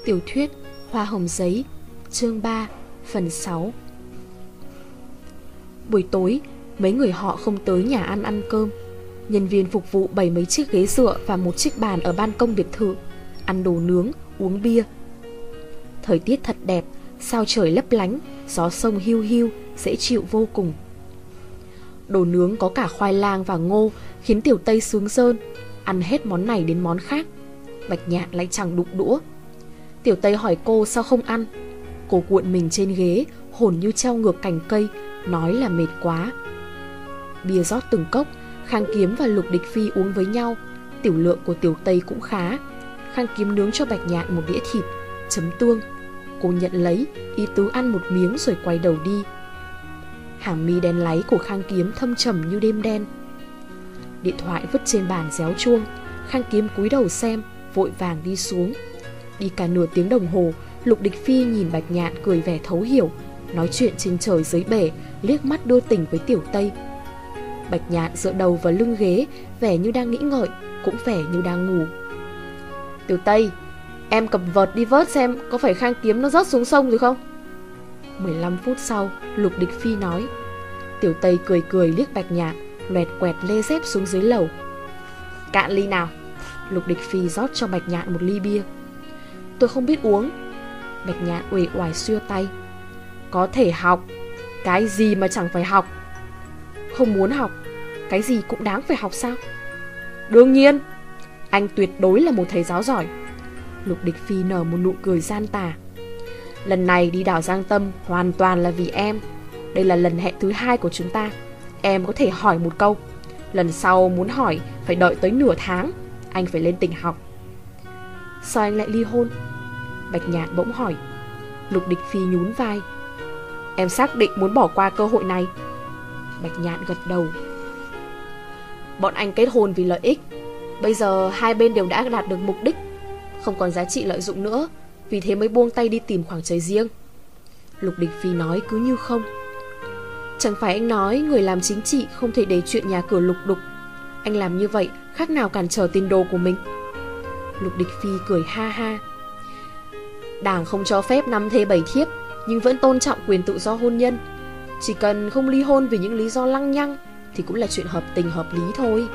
Tiểu thuyết Hoa hồng giấy, chương 3, phần 6. Buổi tối, mấy người họ không tới nhà ăn cơm. Nhân viên phục vụ bày mấy chiếc ghế dựa và một chiếc bàn ở ban công biệt thự, ăn đồ nướng, uống bia. Thời tiết thật đẹp, sao trời lấp lánh, gió sông hiu hiu, dễ chịu vô cùng. Đồ nướng có cả khoai lang và ngô khiến Tiểu Tây sướng rơn, ăn hết món này đến món khác. Bạch Nhạn lại chẳng đụng đũa. Tiểu Tây hỏi cô sao không ăn. Cô cuộn mình trên ghế, hồn như treo ngược cành cây, nói là mệt quá. Bia rót từng cốc, Khang Kiếm và Lục Địch Phi uống với nhau. Tiểu lượng của Tiểu Tây cũng khá. Khang Kiếm nướng cho Bạch Nhạn một đĩa thịt, chấm tương. Cô nhận lấy, ý tứ ăn một miếng rồi quay đầu đi. Hàng mi đen láy của Khang Kiếm thâm trầm như đêm đen. Điện thoại vứt trên bàn réo chuông. Khang Kiếm cúi đầu xem, vội vàng đi xuống. Đi cả nửa tiếng đồng hồ, Lục Địch Phi nhìn Bạch Nhạn cười vẻ thấu hiểu, nói chuyện trên trời dưới bể, liếc mắt đôi tình với Tiểu Tây. Bạch Nhạn dựa đầu vào lưng ghế, vẻ như đang nghĩ ngợi, cũng vẻ như đang ngủ. Tiểu Tây, em cầm vợt đi vớt xem có phải Khang Kiếm nó rớt xuống sông rồi không? 15 phút sau, Lục Địch Phi nói. Tiểu Tây cười cười liếc Bạch Nhạn, loẹt quẹt lê dép xuống dưới lầu. Cạn ly nào. Lục Địch Phi rót cho Bạch Nhạn một ly bia. Tôi không biết uống. Bạch Nhạn uể oải xua tay. Có thể học. Cái gì mà chẳng phải học? Không muốn học. Cái gì cũng đáng phải học sao? Đương nhiên. Anh tuyệt đối là một thầy giáo giỏi. Lục Địch Phi nở một nụ cười gian tà. Lần này đi đảo Giang Tâm hoàn toàn là vì em. Đây là lần hẹn thứ 2 của chúng ta. Em có thể hỏi một câu. Lần sau muốn hỏi phải đợi tới nửa tháng. Anh phải lên tỉnh học. Sao anh lại ly hôn? Bạch Nhạn bỗng hỏi. Lục Địch Phi nhún vai. Em xác định muốn bỏ qua cơ hội này. Bạch Nhạn gật đầu. Bọn anh kết hôn vì lợi ích. Bây giờ hai bên đều đã đạt được mục đích, không còn giá trị lợi dụng nữa, vì thế mới buông tay đi tìm khoảng trời riêng. Lục Địch Phi nói cứ như không. Chẳng phải anh nói người làm chính trị không thể để chuyện nhà cửa lục đục. Anh làm như vậy khác nào cản trở tiền đồ của mình. Lục Địch Phi cười ha ha. Đảng không cho phép 5 thê 7 thiếp, nhưng vẫn tôn trọng quyền tự do hôn nhân. Chỉ cần không ly hôn vì những lý do lăng nhăng thì cũng là chuyện hợp tình hợp lý thôi.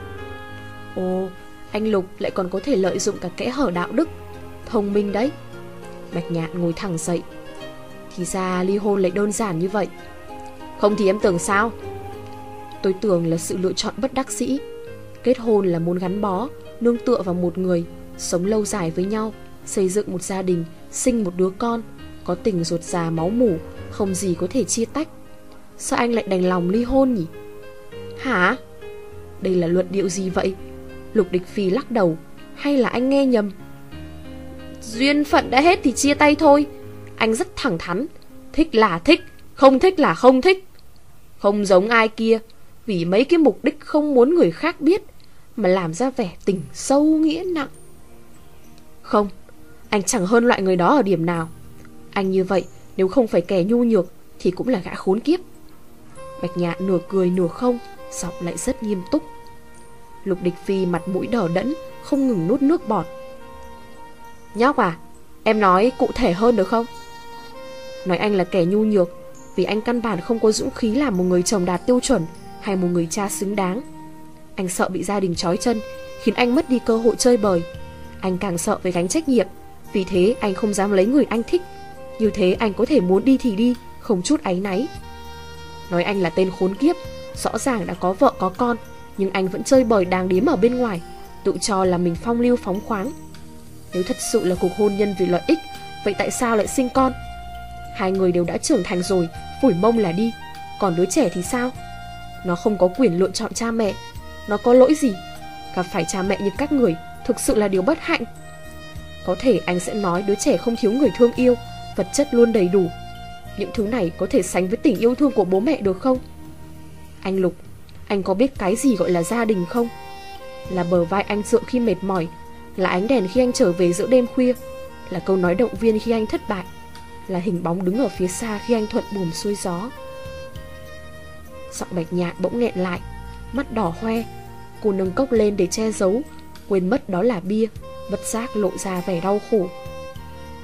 Ồ, anh Lục lại còn có thể lợi dụng cả kẽ hở đạo đức. Thông minh đấy. Bạch Nhạn ngồi thẳng dậy. Thì ra ly hôn lại đơn giản như vậy. Không thì em tưởng sao? Tôi tưởng là sự lựa chọn bất đắc dĩ. Kết hôn là muốn gắn bó, nương tựa vào một người, sống lâu dài với nhau, xây dựng một gia đình, sinh một đứa con, có tình ruột già máu mủ, không gì có thể chia tách. Sao anh lại đành lòng ly hôn nhỉ? Hả? Đây là luận điệu gì vậy? Lục Địch Phi lắc đầu. Hay là anh nghe nhầm? Duyên phận đã hết thì chia tay thôi. Anh rất thẳng thắn. Thích là thích, không thích là không thích. Không giống ai kia, vì mấy cái mục đích không muốn người khác biết mà làm ra vẻ tình sâu nghĩa nặng. Không, anh chẳng hơn loại người đó ở điểm nào. Anh như vậy nếu không phải kẻ nhu nhược thì cũng là gã khốn kiếp. Bạch Nhạn nửa cười nửa không, giọng lại rất nghiêm túc. Lục Địch Phi mặt mũi đờ đẫn, không ngừng nuốt nước bọt. Nhóc à, em nói cụ thể hơn được không? Nói anh là kẻ nhu nhược vì anh căn bản không có dũng khí làm một người chồng đạt tiêu chuẩn hay một người cha xứng đáng. Anh sợ bị gia đình trói chân, khiến anh mất đi cơ hội chơi bời. Anh càng sợ phải gánh trách nhiệm, vì thế anh không dám lấy người anh thích. Như thế anh có thể muốn đi thì đi, không chút áy náy. Nói anh là tên khốn kiếp, rõ ràng đã có vợ có con, nhưng anh vẫn chơi bời đàng điếm ở bên ngoài, tự cho là mình phong lưu phóng khoáng. Nếu thật sự là cuộc hôn nhân vì lợi ích, vậy tại sao lại sinh con? Hai người đều đã trưởng thành rồi, phủi mông là đi. Còn đứa trẻ thì sao? Nó không có quyền lựa chọn cha mẹ. Nó có lỗi gì? Gặp phải cha mẹ như các người thực sự là điều bất hạnh. Có thể anh sẽ nói đứa trẻ không thiếu người thương yêu, vật chất luôn đầy đủ. Những thứ này có thể sánh với tình yêu thương của bố mẹ được không? Anh Lục, anh có biết cái gì gọi là gia đình không? Là bờ vai anh dựa khi mệt mỏi, là ánh đèn khi anh trở về giữa đêm khuya, là câu nói động viên khi anh thất bại, là hình bóng đứng ở phía xa khi anh thuận buồm xuôi gió. Giọng Bạch Nhạn bỗng nghẹn lại, mắt đỏ hoe. Cô nâng cốc lên để che giấu, quên mất đó là bia, bất giác lộ ra vẻ đau khổ.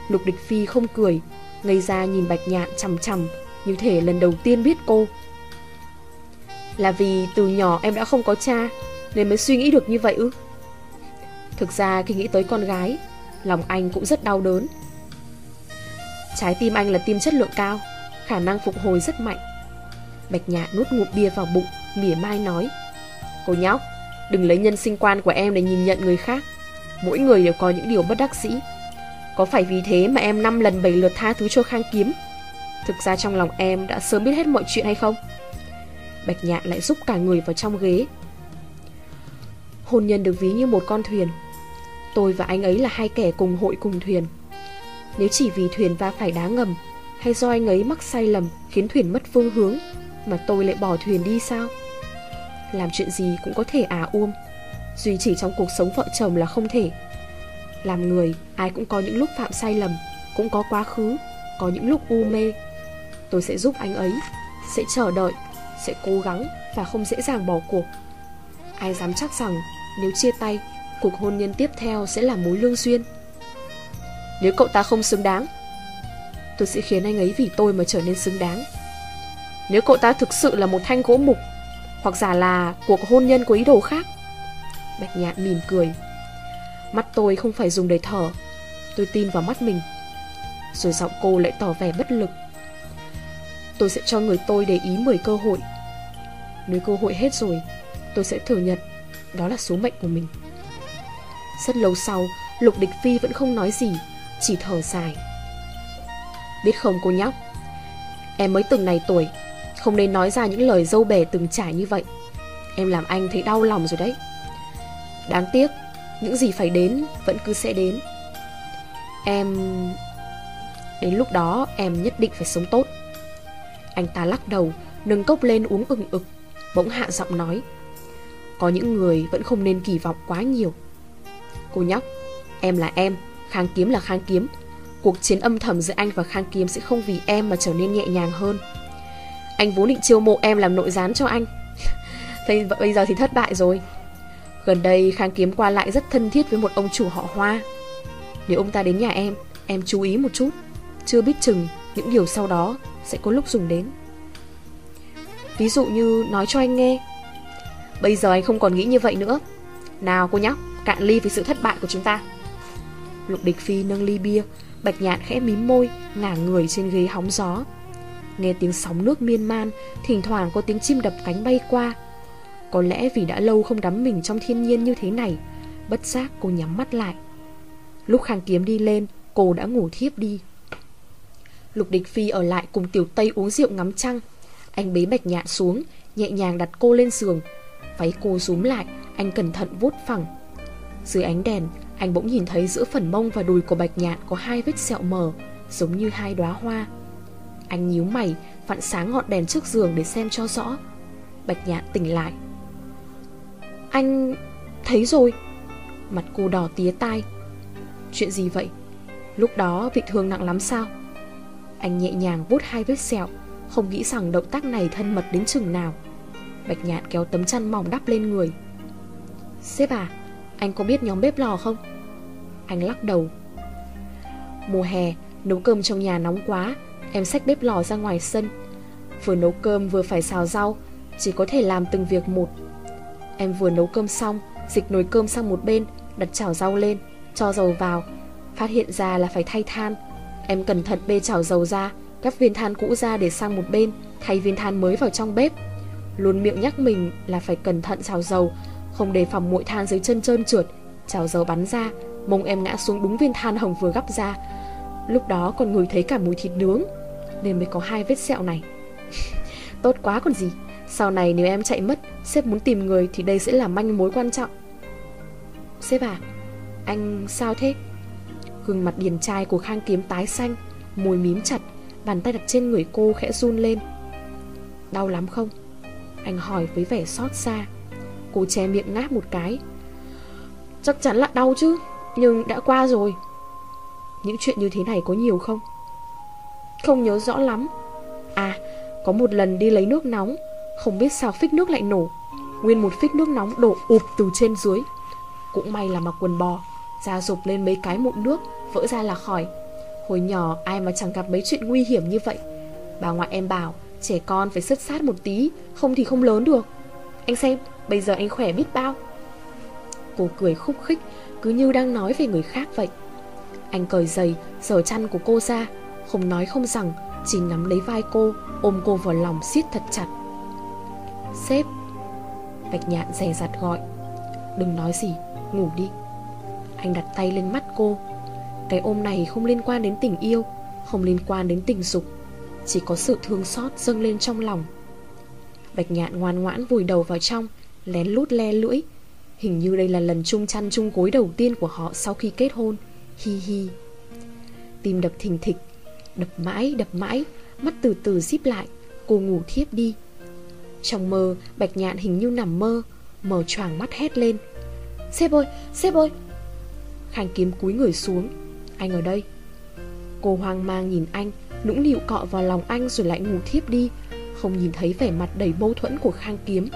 Lục Địch Phi không cười, ngây ra nhìn Bạch Nhạn chằm chằm, như thể lần đầu tiên biết cô. Là vì từ nhỏ em đã không có cha nên mới suy nghĩ được như vậy ư? Thực ra khi nghĩ tới con gái, lòng anh cũng rất đau đớn. Trái tim anh là tim chất lượng cao, khả năng phục hồi rất mạnh. Bạch Nhạn nuốt ngụm bia vào bụng, mỉa mai nói: Cô nhóc, đừng lấy nhân sinh quan của em để nhìn nhận người khác. Mỗi người đều có những điều bất đắc dĩ. Có phải vì thế mà em 5 lần 7 lượt tha thứ cho Khang Kiếm? Thực ra trong lòng em đã sớm biết hết mọi chuyện hay không? Bạch Nhạn lại rúc cả người vào trong ghế. Hôn nhân được ví như một con thuyền. Tôi và anh ấy là hai kẻ cùng hội cùng thuyền. Nếu chỉ vì thuyền va phải đá ngầm, hay do anh ấy mắc sai lầm khiến thuyền mất phương hướng, mà tôi lại bỏ thuyền đi sao? Làm chuyện gì cũng có thể duy chỉ trong cuộc sống vợ chồng là không thể. Làm người, ai cũng có những lúc phạm sai lầm, cũng có quá khứ, có những lúc u mê. Tôi sẽ giúp anh ấy, sẽ chờ đợi, sẽ cố gắng và không dễ dàng bỏ cuộc. Ai dám chắc rằng nếu chia tay, cuộc hôn nhân tiếp theo sẽ là mối lương duyên. Nếu cậu ta không xứng đáng, tôi sẽ khiến anh ấy vì tôi mà trở nên xứng đáng. Nếu cậu ta thực sự là một thanh gỗ mục, hoặc giả là cuộc hôn nhân có ý đồ khác. Bạch Nhạn mỉm cười. Mắt tôi không phải dùng để thở, tôi tin vào mắt mình. Rồi giọng cô lại tỏ vẻ bất lực. Tôi sẽ cho người tôi để ý 10 cơ hội. Nếu cơ hội hết rồi, tôi sẽ thừa nhận đó là số mệnh của mình. Rất lâu sau, Lục Địch Phi vẫn không nói gì, chỉ thở dài. Biết không cô nhóc, em mới từng này tuổi, không nên nói ra những lời dâu bể từng trải như vậy. Em làm anh thấy đau lòng rồi đấy. Đáng tiếc, những gì phải đến vẫn cứ sẽ đến. Đến lúc đó em nhất định phải sống tốt. Anh ta lắc đầu, nâng cốc lên uống ừng ực, bỗng hạ giọng nói: Có những người vẫn không nên kỳ vọng quá nhiều. Cô nhóc, em là em, Khang Kiếm là Khang Kiếm. Cuộc chiến âm thầm giữa anh và Khang Kiếm sẽ không vì em mà trở nên nhẹ nhàng hơn. Anh vốn định chiêu mộ em làm nội gián cho anh. Thế bây giờ thì thất bại rồi. Gần đây Khang Kiếm qua lại rất thân thiết với một ông chủ họ Hoa. Nếu ông ta đến nhà em chú ý một chút. Chưa biết chừng những điều sau đó sẽ có lúc dùng đến. Ví dụ như nói cho anh nghe. Bây giờ anh không còn nghĩ như vậy nữa. Nào cô nhóc, cạn ly vì sự thất bại của chúng ta. Lục Địch Phi nâng ly bia. Bạch Nhạn khẽ mím môi, ngả người trên ghế hóng gió. Nghe tiếng sóng nước miên man, thỉnh thoảng có tiếng chim đập cánh bay qua. Có lẽ vì đã lâu không đắm mình trong thiên nhiên như thế này, bất giác cô nhắm mắt lại. Lúc Khang Kiếm đi lên, cô đã ngủ thiếp đi. Lục Địch Phi ở lại cùng Tiểu Tây uống rượu ngắm trăng. Anh bế Bạch Nhạn xuống, nhẹ nhàng đặt cô lên giường. Váy cô rúm lại, anh cẩn thận vuốt phẳng. Dưới ánh đèn, anh bỗng nhìn thấy giữa phần mông và đùi của Bạch Nhạn có 2 vết sẹo mờ, giống như 2 đóa hoa. Anh nhíu mày, vặn sáng ngọn đèn trước giường để xem cho rõ. Bạch Nhạn tỉnh lại. Anh thấy rồi. Mặt cô đỏ tía tai. Chuyện gì vậy? Lúc đó bị thương nặng lắm sao? Anh nhẹ nhàng vuốt 2 vết sẹo, không nghĩ rằng động tác này thân mật đến chừng nào. Bạch Nhạn kéo tấm chăn mỏng đắp lên người. Sếp à, anh có biết nhóm bếp lò không? Anh lắc đầu. Mùa hè, nấu cơm trong nhà nóng quá, em xách bếp lò ra ngoài sân. Vừa nấu cơm vừa phải xào rau, chỉ có thể làm từng việc một. Em vừa nấu cơm xong, dịch nồi cơm sang một bên, đặt chảo rau lên, cho dầu vào. Phát hiện ra là phải thay than. Em cẩn thận bê chảo dầu ra, gắp viên than cũ ra để sang một bên, thay viên than mới vào trong bếp. Luôn miệng nhắc mình là phải cẩn thận chảo dầu, không để phòng muội than dưới chân trơn trượt. Chảo dầu bắn ra, mông em ngã xuống đúng viên than hồng vừa gắp ra. Lúc đó còn ngửi thấy cả mùi thịt nướng, nên mới có 2 vết sẹo này. Tốt quá còn gì. Sau này nếu em chạy mất, sếp muốn tìm người thì đây sẽ là manh mối quan trọng. Sếp à, anh sao thế? Gương mặt điển trai của Khang Kiếm tái xanh, môi mím chặt, bàn tay đặt trên người cô khẽ run lên. Đau lắm không? Anh hỏi với vẻ xót xa. Cô che miệng ngáp một cái. Chắc chắn là đau chứ, nhưng đã qua rồi. Những chuyện như thế này có nhiều không? Không nhớ rõ lắm. À, có một lần đi lấy nước nóng, không biết sao phích nước lại nổ. Nguyên một phích nước nóng đổ ụp từ trên dưới. Cũng may là mặc quần bò, da rụp lên mấy cái mụn nước, vỡ ra là khỏi. Hồi nhỏ ai mà chẳng gặp mấy chuyện nguy hiểm như vậy. Bà ngoại em bảo trẻ con phải sứt sát một tí, không thì không lớn được. Anh xem, bây giờ anh khỏe biết bao. Cô cười khúc khích, cứ như đang nói về người khác vậy. Anh cởi giày, giở chăn của cô ra, không nói không rằng, chỉ nắm lấy vai cô, ôm cô vào lòng siết thật chặt. Sếp. Bạch Nhạn dè dặt gọi. Đừng nói gì, ngủ đi. Anh đặt tay lên mắt cô. Cái ôm này không liên quan đến tình yêu, không liên quan đến tình dục, chỉ có sự thương xót dâng lên trong lòng. Bạch Nhạn ngoan ngoãn vùi đầu vào trong, lén lút le lưỡi. Hình như đây là lần chung chăn chung gối đầu tiên của họ sau khi kết hôn. Hi hi. Tim đập thình thịch, đập mãi, mắt từ từ díp lại. Cô ngủ thiếp đi. Trong mơ, Bạch Nhạn hình như nằm mơ, mở choàng mắt hét lên. Sếp ơi, sếp ơi. Khang Kiếm cúi người xuống. Anh ở đây. Cô hoang mang nhìn anh, nũng nịu cọ vào lòng anh rồi lại ngủ thiếp đi, không nhìn thấy vẻ mặt đầy mâu thuẫn của Khang Kiếm.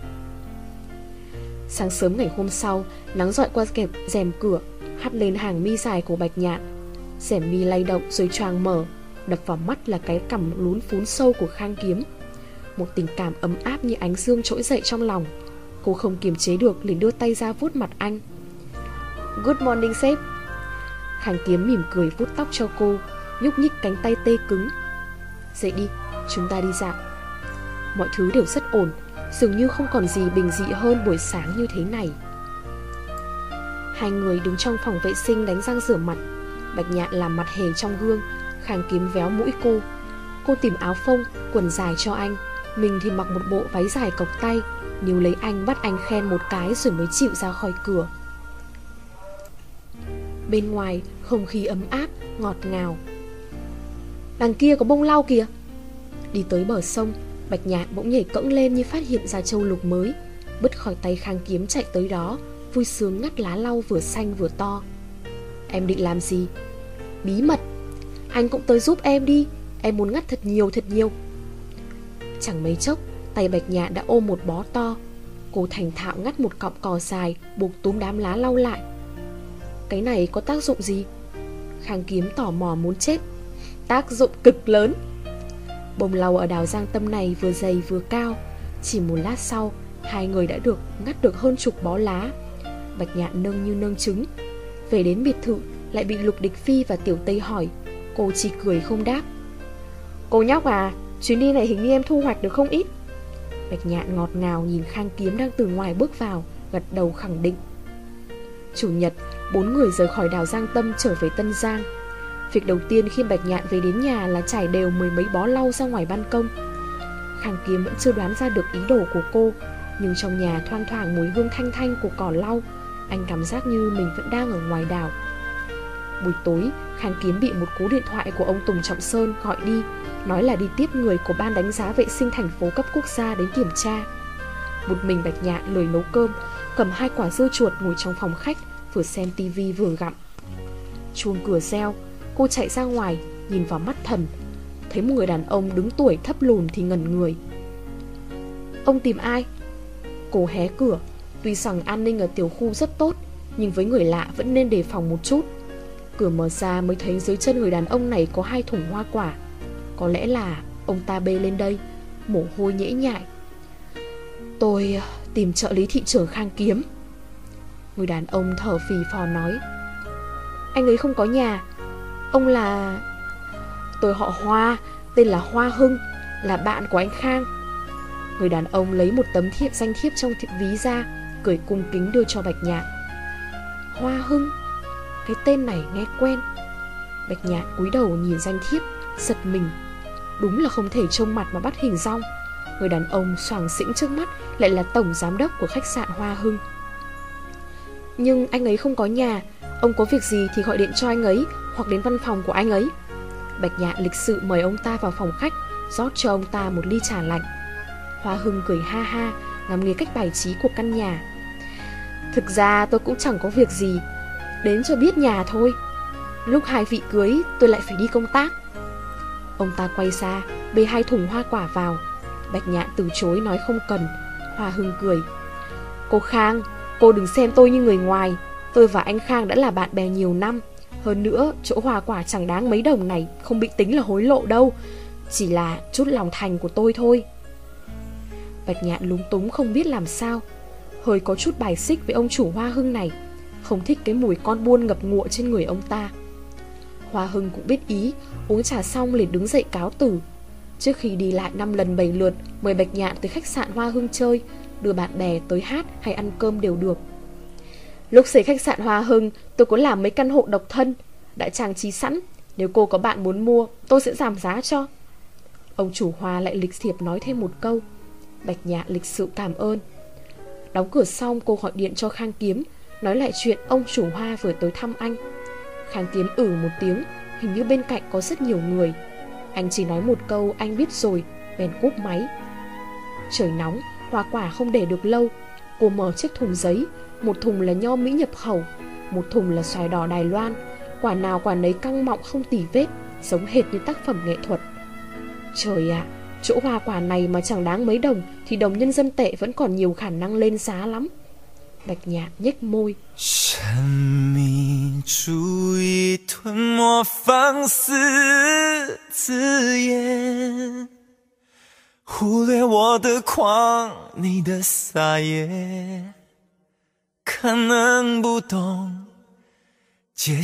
Sáng sớm ngày hôm sau, nắng rọi qua kẹp rèm cửa, hắt lên hàng mi dài của Bạch Nhạn. Rèm mi lay động rồi choàng mở, đập vào mắt là cái cằm lún phún sâu của Khang Kiếm. Một tình cảm ấm áp như ánh dương trỗi dậy trong lòng. Cô không kiềm chế được liền đưa tay ra vuốt mặt anh. Good morning sếp. Khang Kiếm mỉm cười vuốt tóc cho cô, nhúc nhích cánh tay tê cứng. Dậy đi, chúng ta đi dạo. Mọi thứ đều rất ổn, dường như không còn gì bình dị hơn buổi sáng như thế này. Hai người đứng trong phòng vệ sinh đánh răng rửa mặt. Bạch Nhạn làm mặt hề trong gương, Khang Kiếm véo mũi cô. Cô tìm áo phông, quần dài cho anh, mình thì mặc một bộ váy dài cộc tay, níu lấy anh bắt anh khen một cái rồi mới chịu ra khỏi cửa. Bên ngoài không khí ấm áp, ngọt ngào. Đằng kia có bông lau kìa. Đi tới bờ sông, Bạch Nhạn bỗng nhảy cẫng lên như phát hiện ra châu lục mới, bứt khỏi tay Khang Kiếm chạy tới đó, vui sướng ngắt lá lau vừa xanh vừa to. Em định làm gì? Bí mật. Anh cũng tới giúp em đi, em muốn ngắt thật nhiều thật nhiều. Chẳng mấy chốc, tay Bạch Nhạn đã ôm một bó to. Cô thành thạo ngắt một cọng cỏ dài, buộc túm đám lá lau lại. Cái này có tác dụng gì? Khang Kiếm tò mò muốn chết. Tác dụng cực lớn. Bông lau ở đào Giang Tâm này vừa dày vừa cao. Chỉ một lát sau, hai người đã ngắt được hơn chục bó lá. Bạch Nhạn nâng như nâng trứng. Về đến biệt thự lại bị Lục Địch Phi và Tiểu Tây hỏi. Cô chỉ cười không đáp. Cô nhóc à, chuyến đi này hình như em thu hoạch được không ít. Bạch Nhạn ngọt ngào nhìn Khang Kiếm đang từ ngoài bước vào, gật đầu khẳng định. Chủ nhật, 4 người rời khỏi đào Giang Tâm trở về Tân Giang. Việc đầu tiên khi Bạch Nhạn về đến nhà là trải đều 10 mấy bó lau ra ngoài ban công. Khang Kiếm vẫn chưa đoán ra được ý đồ của cô, nhưng trong nhà thoang thoảng mùi hương thanh thanh của cỏ lau. Anh cảm giác như mình vẫn đang ở ngoài đảo. Buổi tối, Khang Kiếm bị một cú điện thoại của ông Tùng Trọng Sơn gọi đi, nói là đi tiếp người của ban đánh giá vệ sinh thành phố cấp quốc gia đến kiểm tra. Một mình Bạch Nhạn lười nấu cơm, cầm 2 quả dưa chuột ngồi trong phòng khách, vừa xem tivi vừa gặm. Chuông cửa reo, cô chạy ra ngoài, nhìn vào mắt thần, thấy một người đàn ông đứng tuổi thấp lùn thì ngẩn người. Ông tìm ai? Cô hé cửa. Tuy rằng an ninh ở tiểu khu rất tốt, nhưng với người lạ vẫn nên đề phòng một chút. Cửa mở ra mới thấy dưới chân người đàn ông này có 2 thùng hoa quả. Có lẽ là ông ta bê lên đây. Mồ hôi nhễ nhại. Tôi tìm trợ lý thị trưởng Khang Kiếm. Người đàn ông thở phì phò nói. Anh ấy không có nhà. Ông là... Tôi họ Hoa, tên là Hoa Hưng, là bạn của anh Khang. Người đàn ông lấy một tấm danh thiếp trong ví ra, cười cung kính đưa cho Bạch Nhạn. Hoa Hưng, cái tên này nghe quen. Bạch Nhạn cúi đầu nhìn danh thiếp, giật mình. Đúng là không thể trông mặt mà bắt hình dong. Người đàn ông xoàng xĩnh trước mắt lại là tổng giám đốc của khách sạn Hoa Hưng. Nhưng anh ấy không có nhà. Ông có việc gì thì gọi điện cho anh ấy, hoặc đến văn phòng của anh ấy. Bạch Nhạn lịch sự mời ông ta vào phòng khách, rót cho ông ta một ly trà lạnh. Hoa Hưng cười ha ha, ngắm nghía cách bài trí của căn nhà. Thực ra tôi cũng chẳng có việc gì, đến cho biết nhà thôi. Lúc 2 vị cưới tôi lại phải đi công tác. Ông ta quay ra, bê 2 thùng hoa quả vào. Bạch Nhạn từ chối nói không cần. Hoa Hưng cười. Cô Khang, cô đừng xem tôi như người ngoài. Tôi và anh Khang đã là bạn bè nhiều năm. Hơn nữa, chỗ hoa quả chẳng đáng mấy đồng này không bị tính là hối lộ đâu, chỉ là chút lòng thành của tôi thôi. Bạch Nhạn lúng túng không biết làm sao, hơi có chút bài xích với ông chủ Hoa Hưng này, không thích cái mùi con buôn ngập ngụa trên người ông ta. Hoa Hưng cũng biết ý, uống trà xong liền đứng dậy cáo từ. Trước khi đi lại 5 lần 7 lượt mời Bạch Nhạn tới khách sạn Hoa Hưng chơi, đưa bạn bè tới hát hay ăn cơm đều được. Lúc xây khách sạn Hoa Hưng, tôi có làm mấy căn hộ độc thân, đã trang trí sẵn, nếu cô có bạn muốn mua, tôi sẽ giảm giá cho. Ông chủ Hoa lại lịch thiệp nói thêm một câu. Bạch Nhạn lịch sự cảm ơn. Đóng cửa xong, cô gọi điện cho Khang Kiếm, nói lại chuyện ông chủ Hoa vừa tới thăm anh. Khang Kiếm một tiếng, hình như bên cạnh có rất nhiều người. Anh chỉ nói một câu anh biết rồi, bèn cúp máy. Trời nóng, hoa quả không để được lâu. Cô mở chiếc thùng giấy, một thùng là nho Mỹ nhập khẩu, một thùng là xoài đỏ Đài Loan. Quả nào quả nấy căng mọng không tì vết, giống hệt như tác phẩm nghệ thuật. Trời ạ, chỗ hoa quả này mà chẳng đáng mấy đồng thì đồng nhân dân tệ vẫn còn nhiều khả năng lên giá lắm. Bạch Nhạn nhếch môi. 沉迷注意吞没放肆字眼，忽略我的狂，你的撒野，可能不懂界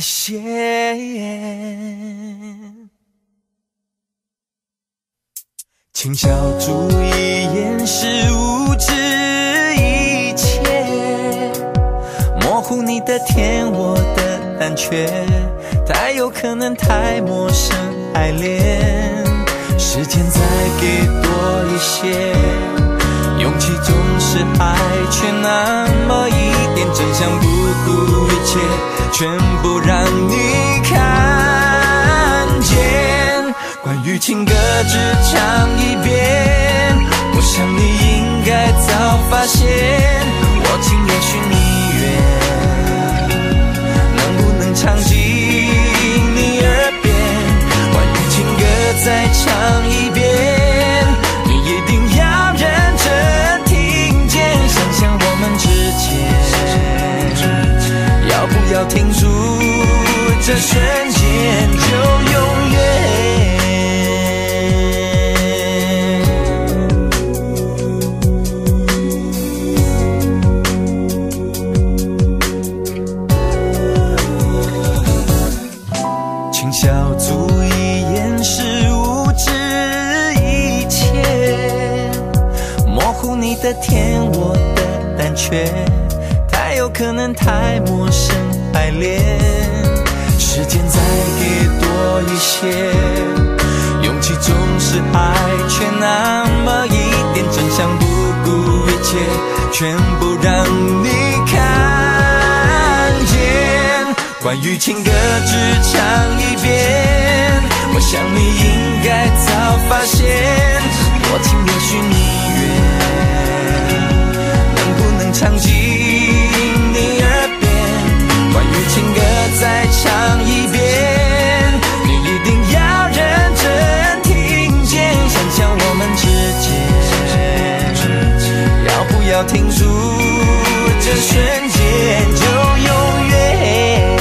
限。请小注意掩饰无知一切，模糊你的甜我的胆怯，太有可能太陌生爱恋，时间再给多一些，勇气总是爱却那么一点，真相不顾一切，全部让你看见。关于情歌只唱一遍，我想你应该早发现，我情也许你愿，能不能唱进你耳边？关于情歌再唱一遍，你一定要认真听见，想想我们之间，要不要停住这瞬间就永远。小足以掩饰无知一切，模糊你的甜我的胆怯，太有可能太陌生爱恋，时间再给多一些，勇气总是爱却那么一点，真相不顾一切，全部让你看见。关于情歌只唱一遍，我想你应该早发现，我情也许你愿，能不能唱进你耳边？关于情歌再唱一遍，你一定要认真听见，想想我们之间，要不要停住这瞬间就永远。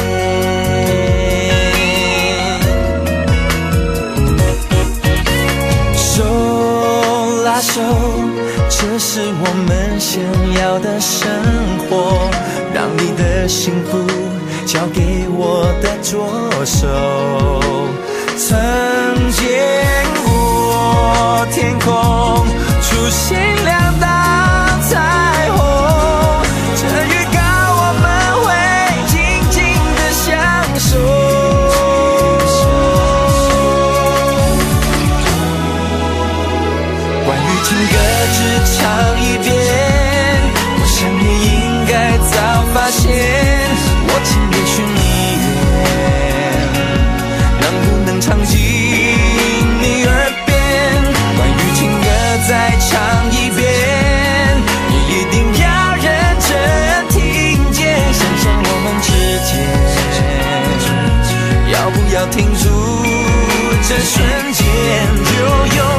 手，这是我们想要的生活，让你的幸福交给我的左手。曾见过天空出现两道彩虹，这预告我们会静静的相守。情歌只唱一遍，我想你应该早发现，我情也许你愿，能不能唱进你耳边？关于情歌再唱一遍，你一定要认真听见，想想我们之间，要不要停住这瞬间就永